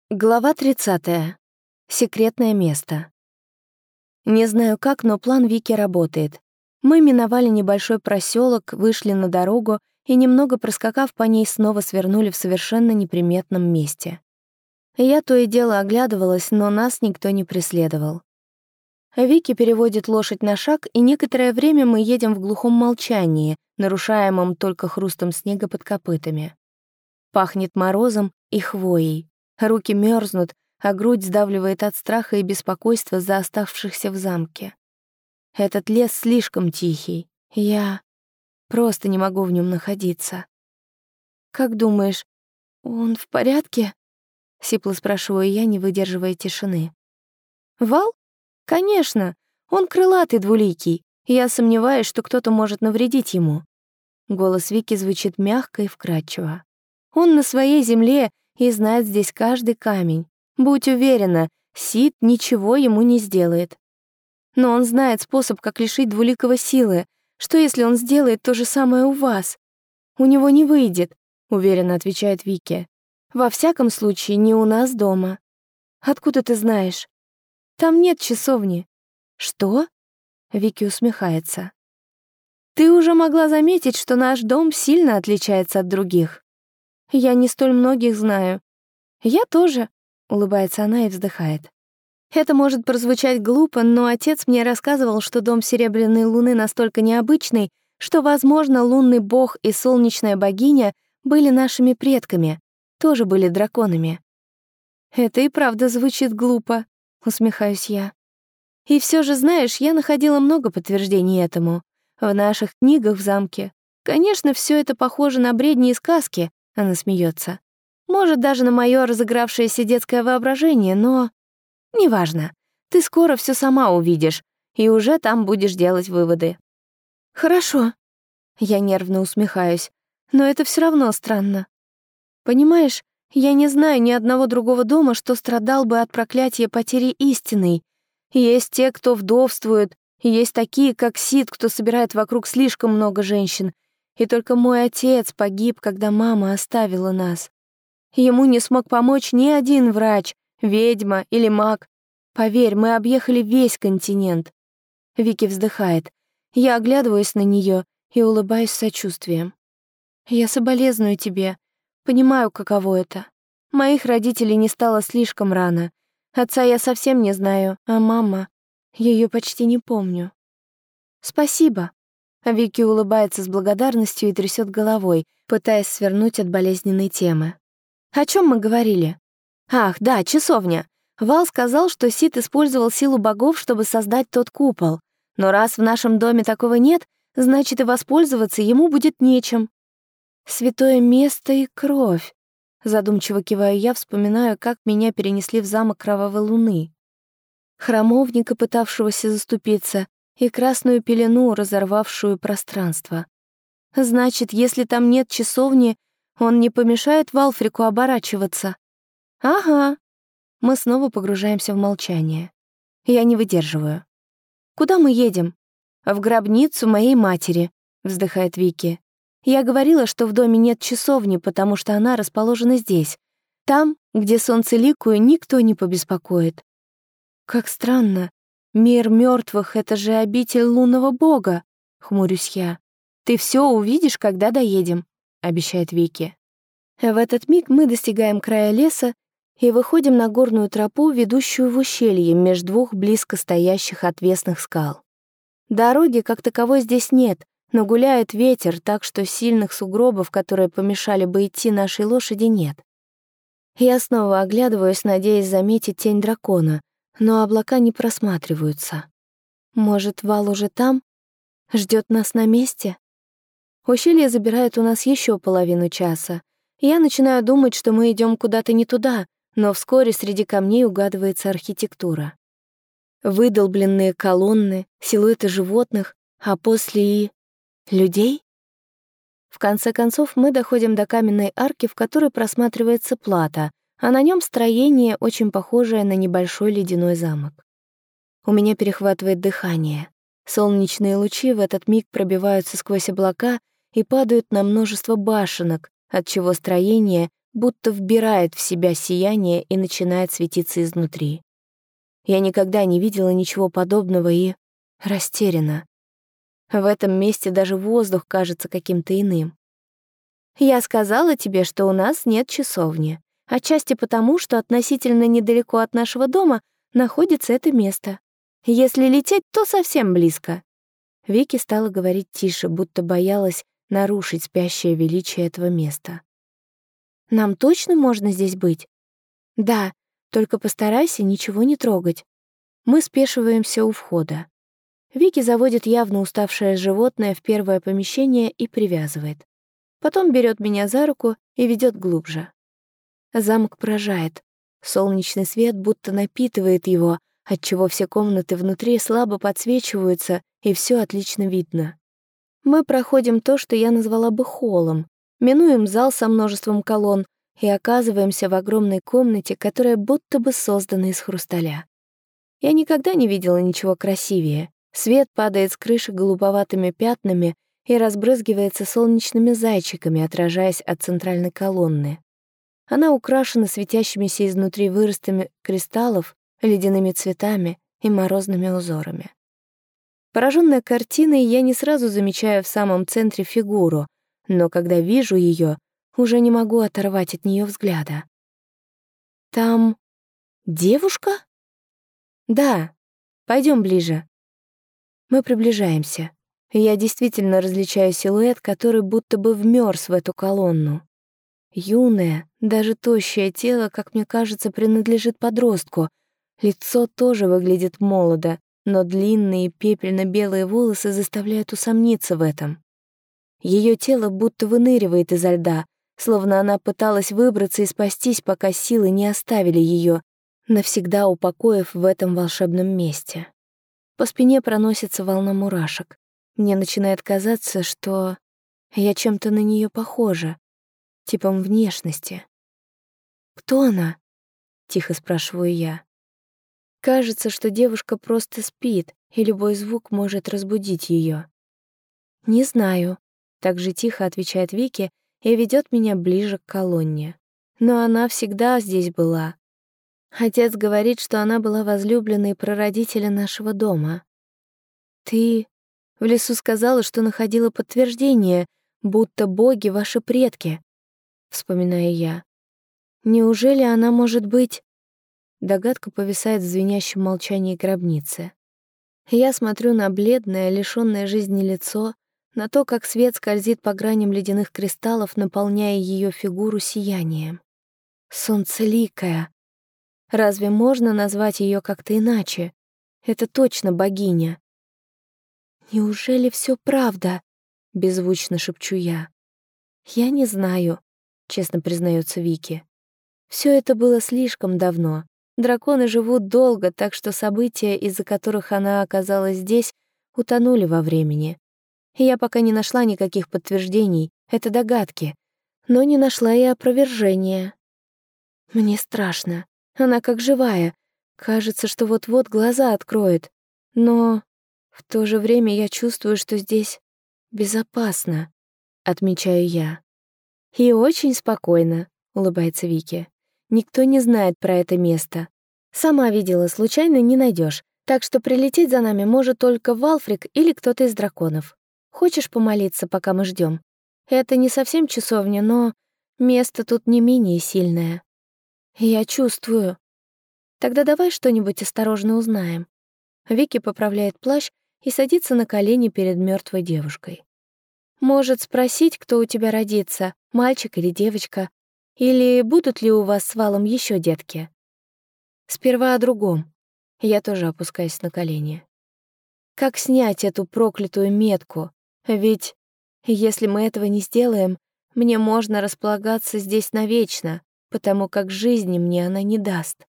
Глава 30. Секретное место. Не знаю как, но план Вики работает. Мы миновали небольшой проселок, вышли на дорогу и, немного проскакав по ней, снова свернули в совершенно неприметном месте. Я то и дело оглядывалась, но нас никто не преследовал. Вики переводит лошадь на шаг, и некоторое время мы едем в глухом молчании, нарушаемом только хрустом снега под копытами. Пахнет морозом и хвоей. Руки мерзнут, а грудь сдавливает от страха и беспокойства за оставшихся в замке. Этот лес слишком тихий. Я просто не могу в нем находиться. «Как думаешь, он в порядке?» — сипло спрашиваю я, не выдерживая тишины. «Вал? Конечно. Он крылатый двуликий. Я сомневаюсь, что кто-то может навредить ему». Голос Вики звучит мягко и вкрадчиво. «Он на своей земле и знает здесь каждый камень. Будь уверена, Сид ничего ему не сделает. Но он знает способ, как лишить двуликого силы. Что, если он сделает то же самое у вас? У него не выйдет», — уверенно отвечает Вики. «Во всяком случае, не у нас дома». «Откуда ты знаешь?» «Там нет часовни». «Что?» — Вики усмехается. «Ты уже могла заметить, что наш дом сильно отличается от других. Я не столь многих знаю». «Я тоже», — улыбается она и вздыхает. «Это может прозвучать глупо, но отец мне рассказывал, что дом Серебряной Луны настолько необычный, что, возможно, лунный бог и солнечная богиня были нашими предками, тоже были драконами». «Это и правда звучит глупо», — усмехаюсь я. «И все же, знаешь, я находила много подтверждений этому. В наших книгах в замке. Конечно, все это похоже на бредни и сказки», — она смеется. «Может, даже на мое разыгравшееся детское воображение, но... неважно. Ты скоро все сама увидишь, и уже там будешь делать выводы». «Хорошо». Я нервно усмехаюсь, но это все равно странно. Понимаешь, я не знаю ни одного другого дома, что страдал бы от проклятия потери истинной. Есть те, кто вдовствует, и есть такие, как Сид, кто собирает вокруг слишком много женщин. И только мой отец погиб, когда мама оставила нас. Ему не смог помочь ни один врач, ведьма или маг. Поверь, мы объехали весь континент. Вики вздыхает. Я оглядываюсь на нее и улыбаюсь с сочувствием. Я соболезную тебе. Понимаю, каково это. Моих родителей не стало слишком рано. Отца я совсем не знаю, а мама... ее почти не помню. «Спасибо». Вики улыбается с благодарностью и трясет головой, пытаясь свернуть от болезненной темы. «О чем мы говорили?» «Ах, да, часовня. Вал сказал, что Сид использовал силу богов, чтобы создать тот купол. Но раз в нашем доме такого нет, значит, и воспользоваться ему будет нечем». «Святое место и кровь», — задумчиво киваю я, вспоминаю, как меня перенесли в замок Кровавой Луны. Храмовника, пытавшегося заступиться, и красную пелену, разорвавшую пространство. Значит, если там нет часовни, он не помешает Валфрику оборачиваться? Ага. Мы снова погружаемся в молчание. Я не выдерживаю. «Куда мы едем?» «В гробницу моей матери», — вздыхает Вики. «Я говорила, что в доме нет часовни, потому что она расположена здесь. Там, где солнце ликую, никто не побеспокоит». «Как странно. Мир мертвых — это же обитель лунного бога», — хмурюсь я. «Ты все увидишь, когда доедем», — обещает Вики. В этот миг мы достигаем края леса и выходим на горную тропу, ведущую в ущелье между двух близко стоящих отвесных скал. Дороги как таковой здесь нет, но гуляет ветер, так что сильных сугробов, которые помешали бы идти нашей лошади, нет. Я снова оглядываюсь, надеясь заметить тень дракона, но облака не просматриваются. Может, Вал уже там? Ждет нас на месте? Ущелье забирает у нас еще половину часа. Я начинаю думать, что мы идем куда-то не туда, но вскоре среди камней угадывается архитектура. Выдолбленные колонны, силуэты животных, а после и... людей? В конце концов, мы доходим до каменной арки, в которой просматривается плато, а на нем строение, очень похожее на небольшой ледяной замок. У меня перехватывает дыхание. Солнечные лучи в этот миг пробиваются сквозь облака и падают на множество башенок, отчего строение будто вбирает в себя сияние и начинает светиться изнутри. Я никогда не видела ничего подобного и растеряна. В этом месте даже воздух кажется каким-то иным. Я сказала тебе, что у нас нет часовни, отчасти потому, что относительно недалеко от нашего дома находится это место. Если лететь, то совсем близко. Вики стала говорить тише, будто боялась нарушить спящее величие этого места. «Нам точно можно здесь быть?» «Да, только постарайся ничего не трогать». Мы спешиваемся у входа. Вики заводит явно уставшее животное в первое помещение и привязывает. Потом берет меня за руку и ведет глубже. Замок поражает. Солнечный свет будто напитывает его, отчего все комнаты внутри слабо подсвечиваются, и все отлично видно. Мы проходим то, что я назвала бы холлом, минуем зал со множеством колонн и оказываемся в огромной комнате, которая будто бы создана из хрусталя. Я никогда не видела ничего красивее. Свет падает с крыши голубоватыми пятнами и разбрызгивается солнечными зайчиками, отражаясь от центральной колонны. Она украшена светящимися изнутри выростами кристаллов, ледяными цветами и морозными узорами. Пораженная картиной, я не сразу замечаю в самом центре фигуру, но когда вижу ее, уже не могу оторвать от нее взгляда. Там девушка? Да, пойдем ближе. Мы приближаемся. Я действительно различаю силуэт, который будто бы вмёрз в эту колонну. Юное, даже тощее тело, как мне кажется, принадлежит подростку. Лицо тоже выглядит молодо, но длинные пепельно-белые волосы заставляют усомниться в этом. Ее тело будто выныривает изо льда, словно она пыталась выбраться и спастись, пока силы не оставили ее, навсегда упокоив в этом волшебном месте. По спине проносится волна мурашек. Мне начинает казаться, что я чем-то на нее похожа, типом внешности. «Кто она?» — тихо спрашиваю я. Кажется, что девушка просто спит, и любой звук может разбудить ее. «Не знаю», — так же тихо отвечает Вики и ведет меня ближе к колонне. «Но она всегда здесь была. Отец говорит, что она была возлюбленной прародителя нашего дома. Ты в лесу сказала, что находила подтверждение, будто боги ваши предки», — вспоминаю я. «Неужели она может быть...» Догадка повисает в звенящем молчании гробницы. Я смотрю на бледное, лишённое жизни лицо, на то, как свет скользит по граням ледяных кристаллов, наполняя ее фигуру сиянием. Солнцеликая. Разве можно назвать ее как-то иначе? Это точно богиня. «Неужели все правда?» — беззвучно шепчу я. «Я не знаю», — честно признается Вики. Все это было слишком давно. Драконы живут долго, так что события, из-за которых она оказалась здесь, утонули во времени. Я пока не нашла никаких подтверждений, это догадки, но не нашла и опровержения. Мне страшно. Она как живая. Кажется, что вот-вот глаза откроет. Но в то же время я чувствую, что здесь безопасно, отмечаю я. И очень спокойно, улыбается Вики. Никто не знает про это место. Сама видела, случайно не найдешь, так что прилететь за нами может только Валфрик или кто-то из драконов. Хочешь помолиться, пока мы ждем? Это не совсем часовня, но место тут не менее сильное. Я чувствую. Тогда давай что-нибудь осторожно узнаем. Вики поправляет плащ и садится на колени перед мертвой девушкой. Может спросить, кто у тебя родится, мальчик или девочка, или будут ли у вас с Валом еще детки? Сперва о другом. Я тоже опускаюсь на колени. Как снять эту проклятую метку? Ведь если мы этого не сделаем, мне можно располагаться здесь навечно, потому как жизни мне она не даст.